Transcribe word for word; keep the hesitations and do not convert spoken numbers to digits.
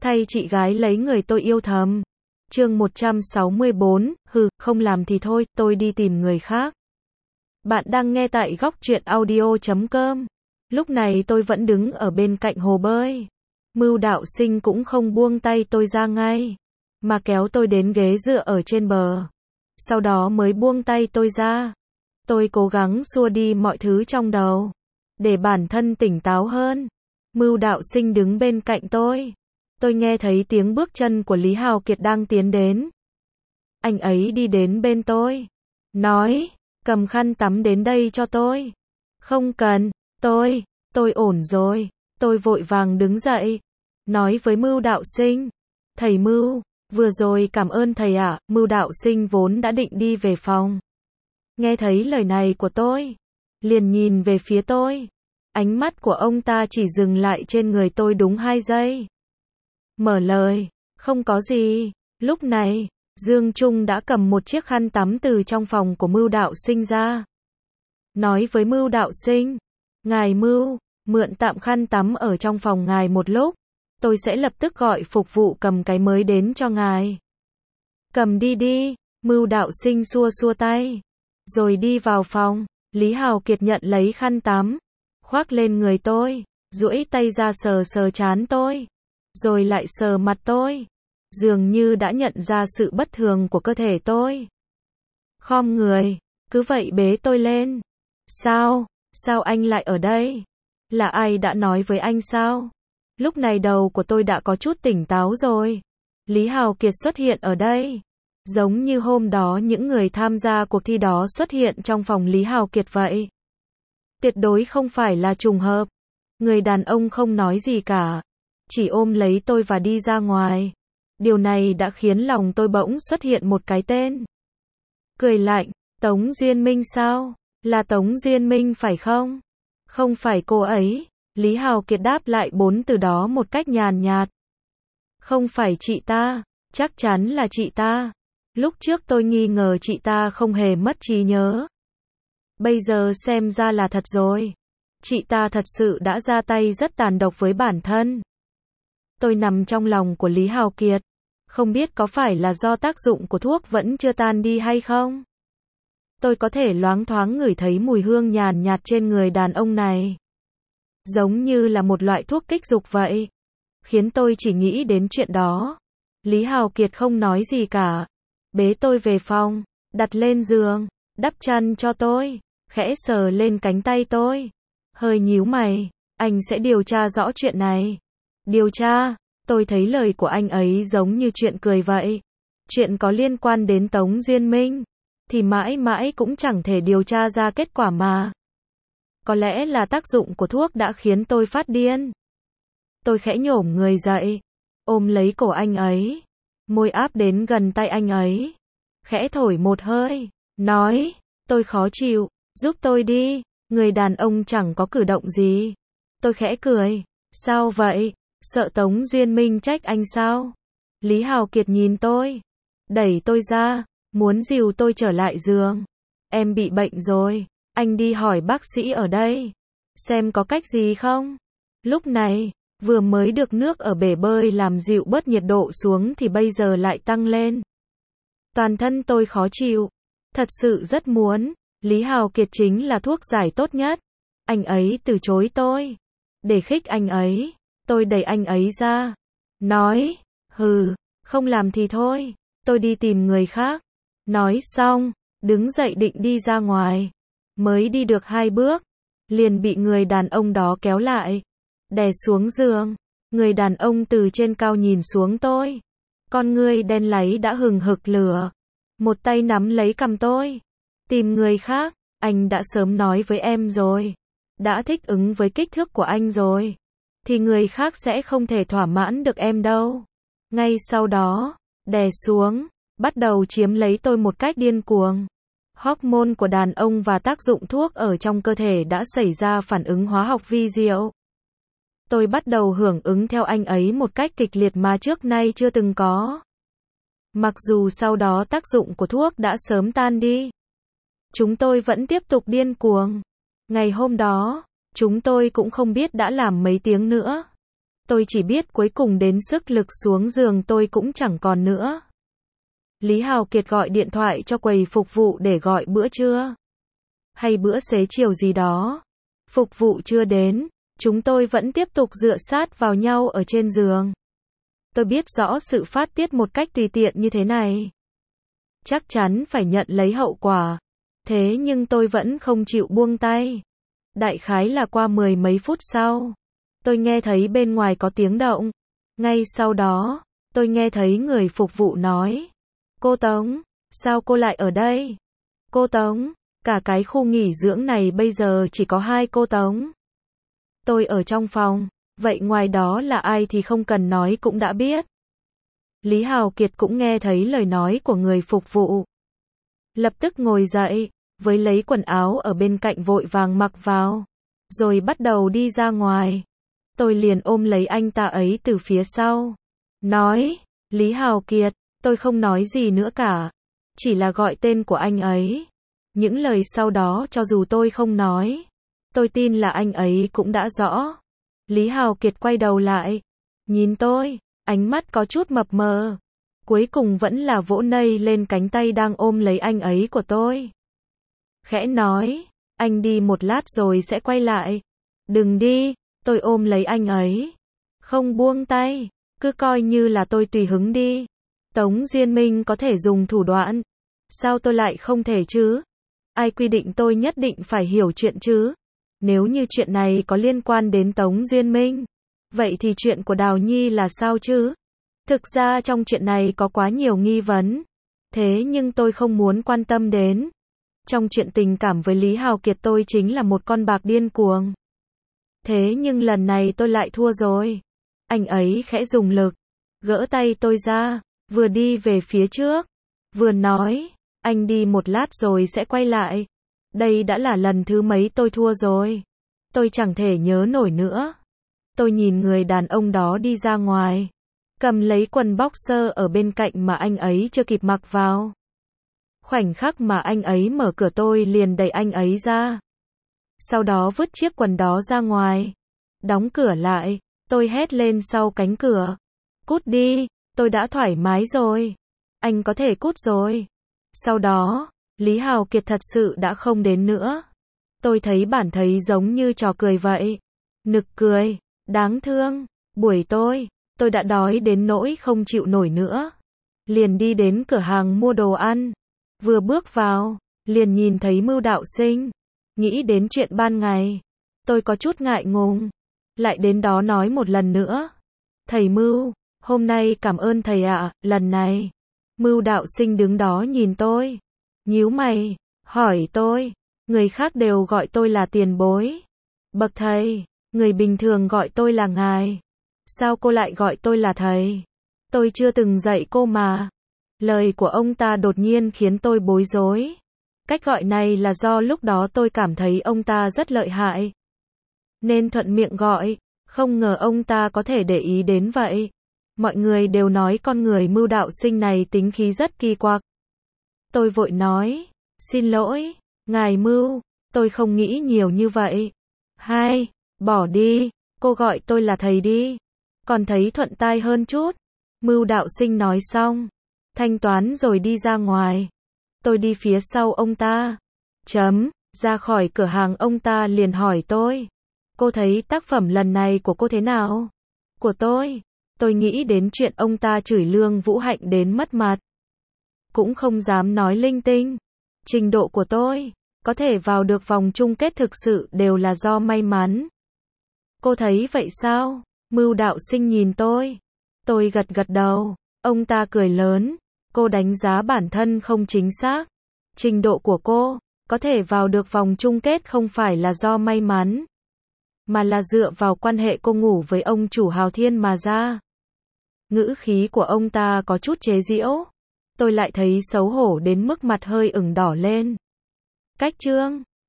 thay chị gái lấy người tôi yêu thầm. Chương một trăm sáu mươi bốn, hừ, không làm thì thôi, tôi đi tìm người khác. Bạn đang nghe tại góc truyện audio chấm com. Lúc này tôi vẫn đứng ở bên cạnh hồ bơi. Mưu Đạo Sinh cũng không buông tay tôi ra ngay, mà kéo tôi đến ghế dựa ở trên bờ. Sau đó mới buông tay tôi ra. Tôi cố gắng xua đi mọi thứ trong đầu, để bản thân tỉnh táo hơn. Mưu Đạo Sinh đứng bên cạnh tôi. Tôi nghe thấy tiếng bước chân của Lý Hào Kiệt đang tiến đến. Anh ấy đi đến bên tôi, nói, cầm khăn tắm đến đây cho tôi. Không cần, tôi, tôi ổn rồi. Tôi vội vàng đứng dậy, nói với Mưu Đạo Sinh, thầy Mưu, vừa rồi cảm ơn thầy ạ. Mưu Đạo Sinh vốn đã định đi về phòng. Nghe thấy lời này của tôi, liền nhìn về phía tôi. Ánh mắt của ông ta chỉ dừng lại trên người tôi đúng hai giây. Mở lời, không có gì. Lúc này, Dương Trung đã cầm một chiếc khăn tắm từ trong phòng của Mưu Đạo Sinh ra. Nói với Mưu Đạo Sinh, ngài Mưu, mượn tạm khăn tắm ở trong phòng ngài một lúc. Tôi sẽ lập tức gọi phục vụ cầm cái mới đến cho ngài. Cầm đi đi. Mưu Đạo Sinh xua xua tay, rồi đi vào phòng. Lý Hào Kiệt nhận lấy khăn tắm, khoác lên người tôi, duỗi tay ra sờ sờ trán tôi, rồi lại sờ mặt tôi, dường như đã nhận ra sự bất thường của cơ thể tôi. Khom người, cứ vậy bế tôi lên. Sao, sao anh lại ở đây? Là ai đã nói với anh sao? Lúc này đầu của tôi đã có chút tỉnh táo rồi. Lý Hào Kiệt xuất hiện ở đây, giống như hôm đó những người tham gia cuộc thi đó xuất hiện trong phòng Lý Hào Kiệt vậy. Tuyệt đối không phải là trùng hợp. Người đàn ông không nói gì cả, chỉ ôm lấy tôi và đi ra ngoài. Điều này đã khiến lòng tôi bỗng xuất hiện một cái tên. Cười lạnh, Tống Duyên Minh sao? Là Tống Duyên Minh phải không? Không phải cô ấy. Lý Hào Kiệt đáp lại bốn từ đó một cách nhàn nhạt. Không phải chị ta, chắc chắn là chị ta. Lúc trước tôi nghi ngờ chị ta không hề mất trí nhớ. Bây giờ xem ra là thật rồi. Chị ta thật sự đã ra tay rất tàn độc với bản thân. Tôi nằm trong lòng của Lý Hào Kiệt. Không biết có phải là do tác dụng của thuốc vẫn chưa tan đi hay không? Tôi có thể loáng thoáng ngửi thấy mùi hương nhàn nhạt trên người đàn ông này. Giống như là một loại thuốc kích dục vậy. Khiến tôi chỉ nghĩ đến chuyện đó. Lý Hào Kiệt không nói gì cả. Bế tôi về phòng, đặt lên giường, đắp chăn cho tôi, khẽ sờ lên cánh tay tôi. Hơi nhíu mày, anh sẽ điều tra rõ chuyện này. Điều tra? Tôi thấy lời của anh ấy giống như chuyện cười vậy. Chuyện có liên quan đến Tống Duyên Minh, thì mãi mãi cũng chẳng thể điều tra ra kết quả mà. Có lẽ là tác dụng của thuốc đã khiến tôi phát điên. Tôi khẽ nhổm người dậy, ôm lấy cổ anh ấy, môi áp đến gần tay anh ấy, khẽ thổi một hơi, nói, tôi khó chịu, giúp tôi đi. Người đàn ông chẳng có cử động gì. Tôi khẽ cười, sao vậy? Sợ Tống Duyên Minh trách anh sao? Lý Hào Kiệt nhìn tôi, đẩy tôi ra, muốn dìu tôi trở lại giường. Em bị bệnh rồi, anh đi hỏi bác sĩ ở đây, xem có cách gì không. Lúc này, vừa mới được nước ở bể bơi làm dịu bớt nhiệt độ xuống thì bây giờ lại tăng lên. Toàn thân tôi khó chịu, thật sự rất muốn. Lý Hào Kiệt chính là thuốc giải tốt nhất. Anh ấy từ chối tôi. Để khích anh ấy, tôi đẩy anh ấy ra, nói, hừ, không làm thì thôi, tôi đi tìm người khác. Nói xong, đứng dậy định đi ra ngoài. Mới đi được hai bước, liền bị người đàn ông đó kéo lại, đè xuống giường. Người đàn ông từ trên cao nhìn xuống tôi. Con ngươi đen láy đã hừng hực lửa. Một tay nắm lấy cằm tôi. Tìm người khác, anh đã sớm nói với em rồi. Đã thích ứng với kích thước của anh rồi. Thì người khác sẽ không thể thỏa mãn được em đâu. Ngay sau đó, đè xuống, bắt đầu chiếm lấy tôi một cách điên cuồng. Hormone của đàn ông và tác dụng thuốc ở trong cơ thể đã xảy ra phản ứng hóa học vi diệu. Tôi bắt đầu hưởng ứng theo anh ấy một cách kịch liệt mà trước nay chưa từng có. Mặc dù sau đó tác dụng của thuốc đã sớm tan đi, chúng tôi vẫn tiếp tục điên cuồng. Ngày hôm đó, chúng tôi cũng không biết đã làm mấy tiếng nữa. Tôi chỉ biết cuối cùng đến sức lực xuống giường tôi cũng chẳng còn nữa. Lý Hào Kiệt gọi điện thoại cho quầy phục vụ để gọi bữa trưa. Hay bữa xế chiều gì đó. Phục vụ chưa đến, chúng tôi vẫn tiếp tục dựa sát vào nhau ở trên giường. Tôi biết rõ sự phát tiết một cách tùy tiện như thế này chắc chắn phải nhận lấy hậu quả. Thế nhưng tôi vẫn không chịu buông tay. Đại khái là qua mười mấy phút sau, tôi nghe thấy bên ngoài có tiếng động. Ngay sau đó, tôi nghe thấy người phục vụ nói: "Cô Tống, sao cô lại ở đây?" "Cô Tống, cả cái khu nghỉ dưỡng này bây giờ chỉ có hai cô Tống." Tôi ở trong phòng, vậy ngoài đó là ai thì không cần nói cũng đã biết. Lý Hào Kiệt cũng nghe thấy lời nói của người phục vụ. Lập tức ngồi dậy, với lấy quần áo ở bên cạnh vội vàng mặc vào, rồi bắt đầu đi ra ngoài. Tôi liền ôm lấy anh ta ấy từ phía sau, nói: "Lý Hào Kiệt." Tôi không nói gì nữa cả, chỉ là gọi tên của anh ấy. Những lời sau đó cho dù tôi không nói, tôi tin là anh ấy cũng đã rõ. Lý Hào Kiệt quay đầu lại, nhìn tôi, ánh mắt có chút mập mờ. Cuối cùng vẫn là vỗ nây lên cánh tay đang ôm lấy anh ấy của tôi. Khẽ nói: "Anh đi một lát rồi sẽ quay lại." "Đừng đi." Tôi ôm lấy anh ấy, không buông tay, cứ coi như là tôi tùy hứng đi. Tống Duyên Minh có thể dùng thủ đoạn, sao tôi lại không thể chứ? Ai quy định tôi nhất định phải hiểu chuyện chứ? Nếu như chuyện này có liên quan đến Tống Duyên Minh, vậy thì chuyện của Đào Nhi là sao chứ? Thực ra trong chuyện này có quá nhiều nghi vấn, thế nhưng tôi không muốn quan tâm đến. Trong chuyện tình cảm với Lý Hào Kiệt tôi chính là một con bạc điên cuồng. Thế nhưng lần này tôi lại thua rồi. Anh ấy khẽ dùng lực, gỡ tay tôi ra, vừa đi về phía trước, vừa nói: "Anh đi một lát rồi sẽ quay lại." Đây đã là lần thứ mấy tôi thua rồi. Tôi chẳng thể nhớ nổi nữa. Tôi nhìn người đàn ông đó đi ra ngoài, cầm lấy quần boxer ở bên cạnh mà anh ấy chưa kịp mặc vào. Khoảnh khắc mà anh ấy mở cửa tôi liền đẩy anh ấy ra. Sau đó vứt chiếc quần đó ra ngoài, đóng cửa lại. Tôi hét lên sau cánh cửa: "Cút đi, tôi đã thoải mái rồi. Anh có thể cút rồi." Sau đó, Lý Hào Kiệt thật sự đã không đến nữa. Tôi thấy bản thấy giống như trò cười vậy. Nực cười, đáng thương. Buổi tối, tôi đã đói đến nỗi không chịu nổi nữa. Liền đi đến cửa hàng mua đồ ăn. Vừa bước vào, liền nhìn thấy Mưu Đạo Sinh. Nghĩ đến chuyện ban ngày, tôi có chút ngại ngùng. Lại đến đó nói một lần nữa: "Thầy Mưu, hôm nay cảm ơn thầy ạ." Lần này, Mưu Đạo Sinh đứng đó nhìn tôi, nhíu mày, hỏi tôi: "Người khác đều gọi tôi là tiền bối, bậc thầy, người bình thường gọi tôi là ngài. Sao cô lại gọi tôi là thầy? Tôi chưa từng dạy cô mà." Lời của ông ta đột nhiên khiến tôi bối rối. Cách gọi này là do lúc đó tôi cảm thấy ông ta rất lợi hại, nên thuận miệng gọi, không ngờ ông ta có thể để ý đến vậy. Mọi người đều nói con người Mưu Đạo Sinh này tính khí rất kỳ quặc. Tôi vội nói: "Xin lỗi, ngài Mưu, tôi không nghĩ nhiều như vậy." "Hai, bỏ đi, cô gọi tôi là thầy đi, còn thấy thuận tai hơn chút." Mưu Đạo Sinh nói xong, thanh toán rồi đi ra ngoài. Tôi đi phía sau ông ta. Chấm, ra khỏi cửa hàng ông ta liền hỏi tôi: "Cô thấy tác phẩm lần này của cô thế nào?" "Của tôi?" Tôi nghĩ đến chuyện ông ta chửi Lương Vũ Hạnh đến mất mặt, cũng không dám nói linh tinh. Trình độ của tôi, có thể vào được vòng chung kết thực sự đều là do may mắn. "Cô thấy vậy sao?" Mưu Đạo Sinh nhìn tôi. Tôi gật gật đầu. Ông ta cười lớn: "Cô đánh giá bản thân không chính xác. Trình độ của cô, có thể vào được vòng chung kết không phải là do may mắn, mà là dựa vào quan hệ cô ngủ với ông chủ Hào Thiên mà ra." Ngữ khí của ông ta có chút chế giễu. Tôi lại thấy xấu hổ đến mức mặt hơi ửng đỏ lên. Cách chương